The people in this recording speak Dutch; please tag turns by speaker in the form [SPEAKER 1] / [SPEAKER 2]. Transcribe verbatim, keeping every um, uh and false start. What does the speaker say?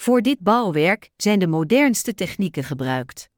[SPEAKER 1] Voor dit bouwwerk zijn de modernste technieken gebruikt.